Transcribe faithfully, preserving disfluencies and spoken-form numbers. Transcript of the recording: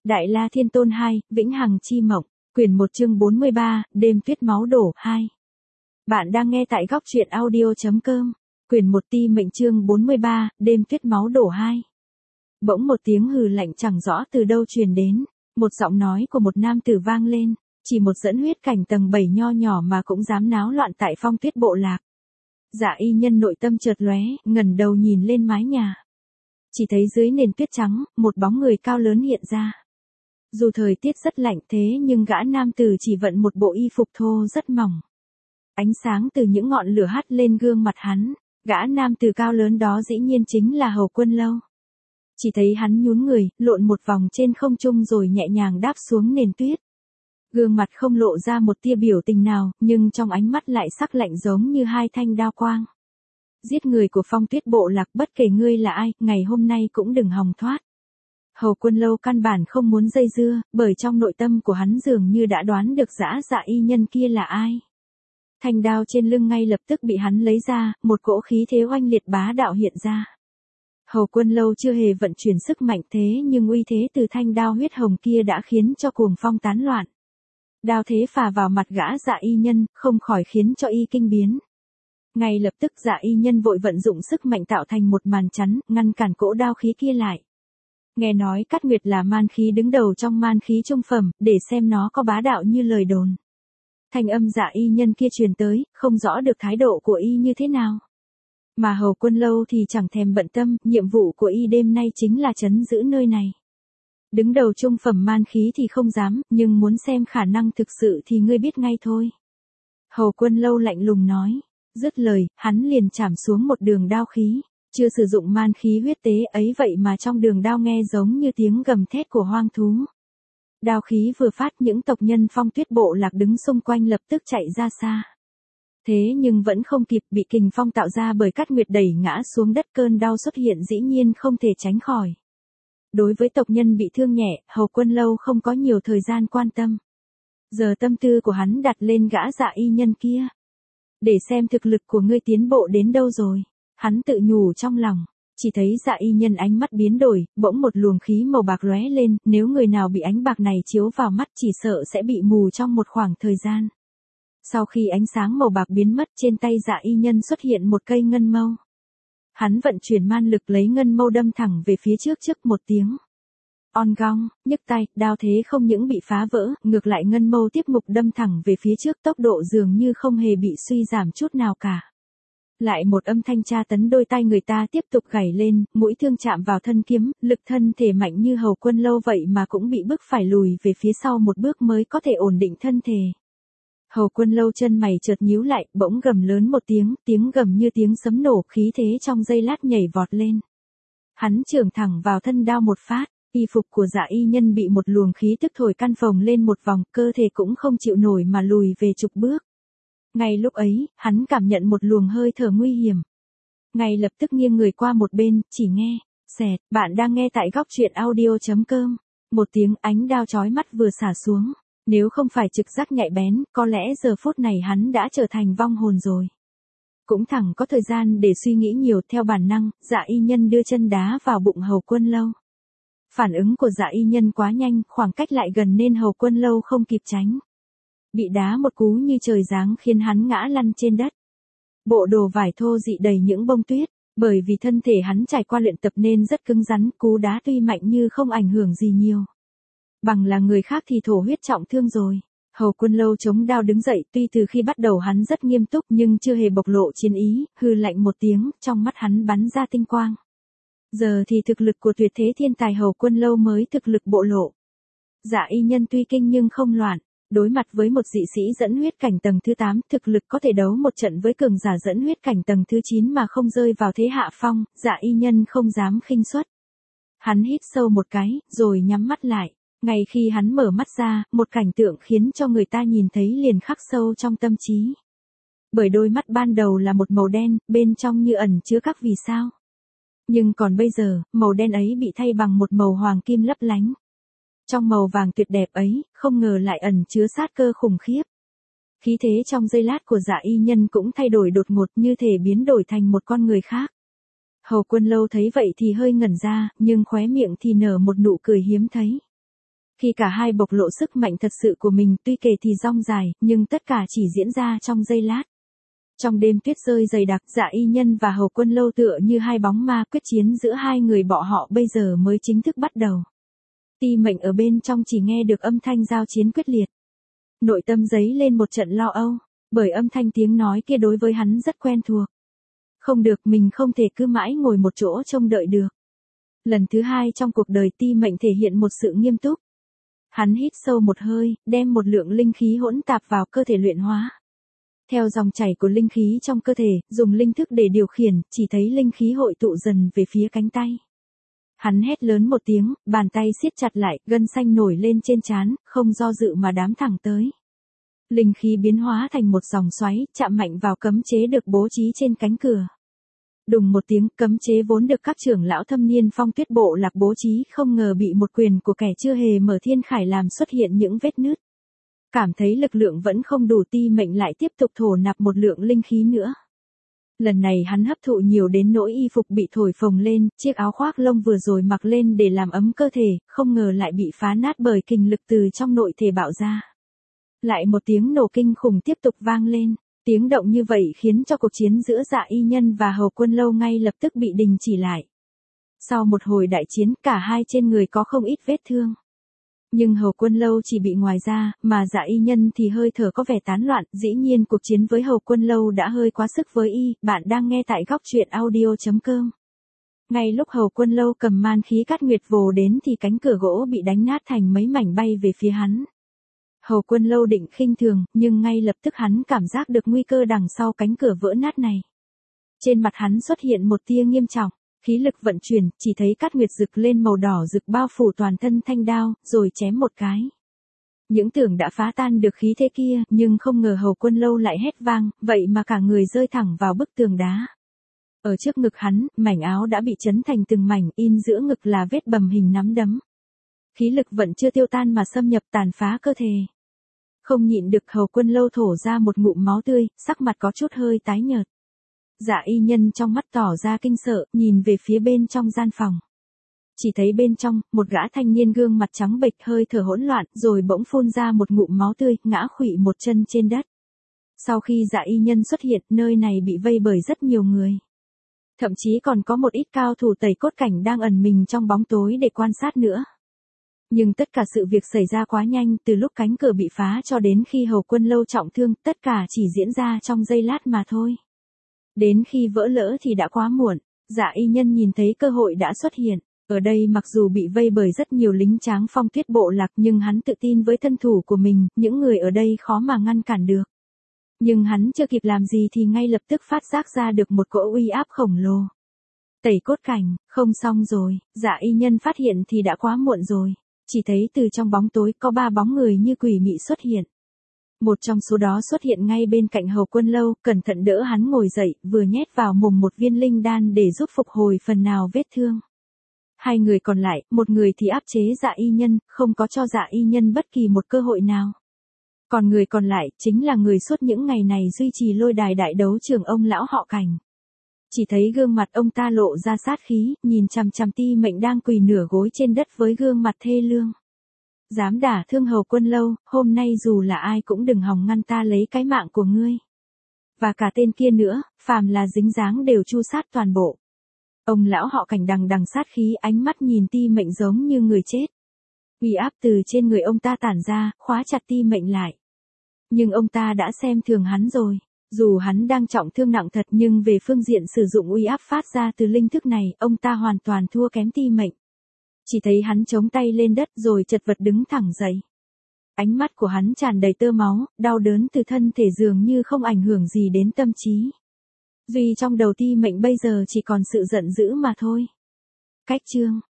Đại La Thiên Tôn hai, Vĩnh Hằng Chi Mộng, quyển một chương bốn mươi ba, Đêm Tuyết Máu Đổ hai. Bạn đang nghe tại góc truyện audio.com, quyển một Ti Mệnh chương bốn mươi ba, Đêm Tuyết Máu Đổ hai. Bỗng một tiếng hừ lạnh chẳng rõ từ đâu truyền đến, một giọng nói của một nam tử vang lên, chỉ một dẫn huyết cảnh tầng bảy nho nhỏ mà cũng dám náo loạn tại Phong Tuyết Bộ Lạc. Dạ Y Nhân nội tâm chợt lóe, ngẩng đầu nhìn lên mái nhà. Chỉ thấy dưới nền tuyết trắng, một bóng người cao lớn hiện ra. Dù thời tiết rất lạnh thế nhưng gã nam tử chỉ vận một bộ y phục thô rất mỏng. Ánh sáng từ những ngọn lửa hắt lên gương mặt hắn, gã nam tử cao lớn đó dĩ nhiên chính là Hầu Quân Lâu. Chỉ thấy hắn nhún người, lộn một vòng trên không trung rồi nhẹ nhàng đáp xuống nền tuyết. Gương mặt không lộ ra một tia biểu tình nào, nhưng trong ánh mắt lại sắc lạnh giống như hai thanh đao quang. Giết người của Phong Tuyết Bộ Lạc, bất kể ngươi là ai, ngày hôm nay cũng đừng hòng thoát. Hầu Quân Lâu căn bản không muốn dây dưa, bởi trong nội tâm của hắn dường như đã đoán được dã Dạ Y Nhân kia là ai. Thanh đao trên lưng ngay lập tức bị hắn lấy ra, một cỗ khí thế oanh liệt bá đạo hiện ra. Hầu Quân Lâu chưa hề vận chuyển sức mạnh thế nhưng uy thế từ thanh đao huyết hồng kia đã khiến cho cuồng phong tán loạn. Đao thế phà vào mặt gã Dạ Y Nhân, không khỏi khiến cho y kinh biến. Ngay lập tức Dạ Y Nhân vội vận dụng sức mạnh tạo thành một màn chắn, ngăn cản cỗ đao khí kia lại. Nghe nói Cát Nguyệt là man khí đứng đầu trong man khí trung phẩm, để xem nó có bá đạo như lời đồn. Thanh âm Dạ Y Nhân kia truyền tới, không rõ được thái độ của y như thế nào. Mà Hầu Quân Lâu thì chẳng thèm bận tâm, nhiệm vụ của y đêm nay chính là trấn giữ nơi này. Đứng đầu trung phẩm man khí thì không dám, nhưng muốn xem khả năng thực sự thì ngươi biết ngay thôi. Hầu Quân Lâu lạnh lùng nói. Dứt lời, hắn liền chảm xuống một đường đao khí, chưa sử dụng man khí huyết tế ấy vậy mà trong đường đao nghe giống như tiếng gầm thét của hoang thú. Đao khí vừa phát, những tộc nhân Phong Tuyết Bộ Lạc đứng xung quanh lập tức chạy ra xa. Thế nhưng vẫn không kịp, bị kình phong tạo ra bởi Cát Nguyệt đẩy ngã xuống đất, cơn đau xuất hiện dĩ nhiên không thể tránh khỏi. Đối với tộc nhân bị thương nhẹ, Hầu Quân Lâu không có nhiều thời gian quan tâm. Giờ tâm tư của hắn đặt lên gã Dạ Y Nhân kia. Để xem thực lực của ngươi tiến bộ đến đâu rồi. Hắn tự nhủ trong lòng. Chỉ thấy Dạ Y Nhân ánh mắt biến đổi, bỗng một luồng khí màu bạc lóe lên, nếu người nào bị ánh bạc này chiếu vào mắt chỉ sợ sẽ bị mù trong một khoảng thời gian. Sau khi ánh sáng màu bạc biến mất, trên tay Dạ Y Nhân xuất hiện một cây ngân mâu. Hắn vận chuyển man lực lấy ngân mâu đâm thẳng về phía trước trước một tiếng. On gong, nhức tay, đao thế không những bị phá vỡ, ngược lại ngân mâu tiếp mục đâm thẳng về phía trước, tốc độ dường như không hề bị suy giảm chút nào cả. Lại một âm thanh tra tấn đôi tay người ta tiếp tục gảy lên, mũi thương chạm vào thân kiếm, lực thân thể mạnh như Hầu Quân Lâu vậy mà cũng bị bức phải lùi về phía sau một bước mới có thể ổn định thân thể. Hầu Quân Lâu chân mày chợt nhíu lại, bỗng gầm lớn một tiếng, tiếng gầm như tiếng sấm nổ, khí thế trong giây lát nhảy vọt lên. Hắn chưởng thẳng vào thân đao một phát. Y phục của Dạ Y Nhân bị một luồng khí tức thổi căn phồng lên một vòng, cơ thể cũng không chịu nổi mà lùi về chục bước. Ngay lúc ấy, hắn cảm nhận một luồng hơi thở nguy hiểm. Ngay lập tức nghiêng người qua một bên, chỉ nghe, xẹt, bạn đang nghe tại góc truyện audio.com. Một tiếng ánh đao chói mắt vừa xả xuống. Nếu không phải trực giác nhạy bén, có lẽ giờ phút này hắn đã trở thành vong hồn rồi. Cũng thẳng có thời gian để suy nghĩ nhiều, theo bản năng, Dạ Y Nhân đưa chân đá vào bụng Hầu Quân Lâu. Phản ứng của Dạ Y Nhân quá nhanh, khoảng cách lại gần nên Hầu Quân Lâu không kịp tránh. Bị đá một cú như trời giáng khiến hắn ngã lăn trên đất. Bộ đồ vải thô dị đầy những bông tuyết, bởi vì thân thể hắn trải qua luyện tập nên rất cứng rắn, cú đá tuy mạnh như không ảnh hưởng gì nhiều. Bằng là người khác thì thổ huyết trọng thương rồi. Hầu Quân Lâu chống đao đứng dậy, tuy từ khi bắt đầu hắn rất nghiêm túc nhưng chưa hề bộc lộ chiến ý, hừ lạnh một tiếng, trong mắt hắn bắn ra tinh quang. Giờ thì thực lực của tuyệt thế thiên tài Hầu Quân Lâu mới thực lực bộ lộ. Dạ Y Nhân tuy kinh nhưng không loạn, đối mặt với một dị sĩ dẫn huyết cảnh tầng thứ tám, thực lực có thể đấu một trận với cường giả dẫn huyết cảnh tầng thứ chín mà không rơi vào thế hạ phong, Dạ Y Nhân không dám khinh suất. Hắn hít sâu một cái, rồi nhắm mắt lại. Ngay khi hắn mở mắt ra, một cảnh tượng khiến cho người ta nhìn thấy liền khắc sâu trong tâm trí. Bởi đôi mắt ban đầu là một màu đen, bên trong như ẩn chứa các vì sao. Nhưng còn bây giờ, màu đen ấy bị thay bằng một màu hoàng kim lấp lánh. Trong màu vàng tuyệt đẹp ấy, không ngờ lại ẩn chứa sát cơ khủng khiếp. Khí thế trong giây lát của Dạ Y Nhân cũng thay đổi đột ngột, như thể biến đổi thành một con người khác. Hầu Quân Lâu thấy vậy thì hơi ngẩn ra, nhưng khóe miệng thì nở một nụ cười hiếm thấy. Khi cả hai bộc lộ sức mạnh thật sự của mình, tuy kể thì dong dài, nhưng tất cả chỉ diễn ra trong giây lát. Trong đêm tuyết rơi dày đặc, Dạ Y Nhân và Hầu Quân Lâu tựa như hai bóng ma, quyết chiến giữa hai người bọn họ bây giờ mới chính thức bắt đầu. Ti Mệnh ở bên trong chỉ nghe được âm thanh giao chiến quyết liệt. Nội tâm dấy lên một trận lo âu, bởi âm thanh tiếng nói kia đối với hắn rất quen thuộc. Không được, mình không thể cứ mãi ngồi một chỗ trông đợi được. Lần thứ hai trong cuộc đời Ti Mệnh thể hiện một sự nghiêm túc. Hắn hít sâu một hơi, đem một lượng linh khí hỗn tạp vào cơ thể luyện hóa. Theo dòng chảy của linh khí trong cơ thể, dùng linh thức để điều khiển, chỉ thấy linh khí hội tụ dần về phía cánh tay. Hắn hét lớn một tiếng, bàn tay siết chặt lại, gân xanh nổi lên trên trán, không do dự mà đám thẳng tới. Linh khí biến hóa thành một dòng xoáy, chạm mạnh vào cấm chế được bố trí trên cánh cửa. Đùng một tiếng, cấm chế vốn được các trưởng lão thâm niên Phong Tuyết Bộ Lạc bố trí không ngờ bị một quyền của kẻ chưa hề mở thiên khải làm xuất hiện những vết nứt. Cảm thấy lực lượng vẫn không đủ, Ti Mệnh lại tiếp tục thổ nạp một lượng linh khí nữa. Lần này hắn hấp thụ nhiều đến nỗi y phục bị thổi phồng lên, chiếc áo khoác lông vừa rồi mặc lên để làm ấm cơ thể, không ngờ lại bị phá nát bởi kình lực từ trong nội thể bạo ra. Lại một tiếng nổ kinh khủng tiếp tục vang lên, tiếng động như vậy khiến cho cuộc chiến giữa Dạ Y Nhân và Hầu Quân Lâu ngay lập tức bị đình chỉ lại. Sau một hồi đại chiến, cả hai trên người có không ít vết thương. Nhưng Hầu Quân Lâu chỉ bị ngoài da, mà Dạ Y Nhân thì hơi thở có vẻ tán loạn, dĩ nhiên cuộc chiến với Hầu Quân Lâu đã hơi quá sức với y. Bạn đang nghe tại góc truyện audio chấm com. Ngay lúc Hầu Quân Lâu cầm man khí cát nguyệt vồ đến thì cánh cửa gỗ bị đánh nát thành mấy mảnh bay về phía hắn. Hầu Quân Lâu định khinh thường, nhưng ngay lập tức hắn cảm giác được nguy cơ đằng sau cánh cửa vỡ nát này. Trên mặt hắn xuất hiện một tia nghiêm trọng. Khí lực vận chuyển, chỉ thấy cát nguyệt rực lên màu đỏ rực bao phủ toàn thân thanh đao, rồi chém một cái. Những tưởng đã phá tan được khí thế kia, nhưng không ngờ Hầu Quân Lâu lại hét vang, vậy mà cả người rơi thẳng vào bức tường đá. Ở trước ngực hắn, mảnh áo đã bị chấn thành từng mảnh, in giữa ngực là vết bầm hình nắm đấm. Khí lực vẫn chưa tiêu tan mà xâm nhập tàn phá cơ thể. Không nhịn được, Hầu Quân Lâu thổ ra một ngụm máu tươi, sắc mặt có chút hơi tái nhợt. Dạ Y Nhân trong mắt tỏ ra kinh sợ, nhìn về phía bên trong gian phòng. Chỉ thấy bên trong, một gã thanh niên gương mặt trắng bệch hơi thở hỗn loạn, rồi bỗng phun ra một ngụm máu tươi, ngã khuỵu một chân trên đất. Sau khi Dạ Y Nhân xuất hiện, nơi này bị vây bởi rất nhiều người. Thậm chí còn có một ít cao thủ tẩy cốt cảnh đang ẩn mình trong bóng tối để quan sát nữa. Nhưng tất cả sự việc xảy ra quá nhanh, từ lúc cánh cửa bị phá cho đến khi Hầu Quân Lâu trọng thương, tất cả chỉ diễn ra trong giây lát mà thôi. Đến khi vỡ lỡ thì đã quá muộn. Dạ Y Nhân nhìn thấy cơ hội đã xuất hiện. Ở đây mặc dù bị vây bởi rất nhiều lính tráng Phong Tuyết Bộ Lạc, nhưng hắn tự tin với thân thủ của mình, những người ở đây khó mà ngăn cản được. Nhưng hắn chưa kịp làm gì thì ngay lập tức phát giác ra được một cỗ uy áp khổng lồ. Tẩy cốt cảnh, không xong rồi. Dạ Y Nhân phát hiện thì đã quá muộn rồi. Chỉ thấy từ trong bóng tối có ba bóng người như quỷ mị xuất hiện. Một trong số đó xuất hiện ngay bên cạnh Hầu Quân Lâu, cẩn thận đỡ hắn ngồi dậy, vừa nhét vào mồm một viên linh đan để giúp phục hồi phần nào vết thương. Hai người còn lại, một người thì áp chế Dạ Y Nhân, không có cho Dạ Y Nhân bất kỳ một cơ hội nào. Còn người còn lại, chính là người suốt những ngày này duy trì lôi đài đại đấu trường ông lão họ Cảnh. Chỉ thấy gương mặt ông ta lộ ra sát khí, nhìn chằm chằm Ti Mệnh đang quỳ nửa gối trên đất với gương mặt thê lương. Dám đả thương Hầu Quân Lâu, hôm nay dù là ai cũng đừng hòng ngăn ta lấy cái mạng của ngươi. Và cả tên kia nữa, phàm là dính dáng đều chu sát toàn bộ. Ông lão họ Cảnh đằng đằng sát khí, ánh mắt nhìn Ti Mệnh giống như người chết. Uy áp từ trên người ông ta tản ra, khóa chặt Ti Mệnh lại. Nhưng ông ta đã xem thường hắn rồi. Dù hắn đang trọng thương nặng thật, nhưng về phương diện sử dụng uy áp phát ra từ linh thức này, ông ta hoàn toàn thua kém Ti Mệnh. Chỉ thấy hắn chống tay lên đất rồi chật vật đứng thẳng dậy. Ánh mắt của hắn tràn đầy tơ máu, đau đớn từ thân thể dường như không ảnh hưởng gì đến tâm trí. Duy trong đầu Ti Mệnh bây giờ chỉ còn sự giận dữ mà thôi. Cách chương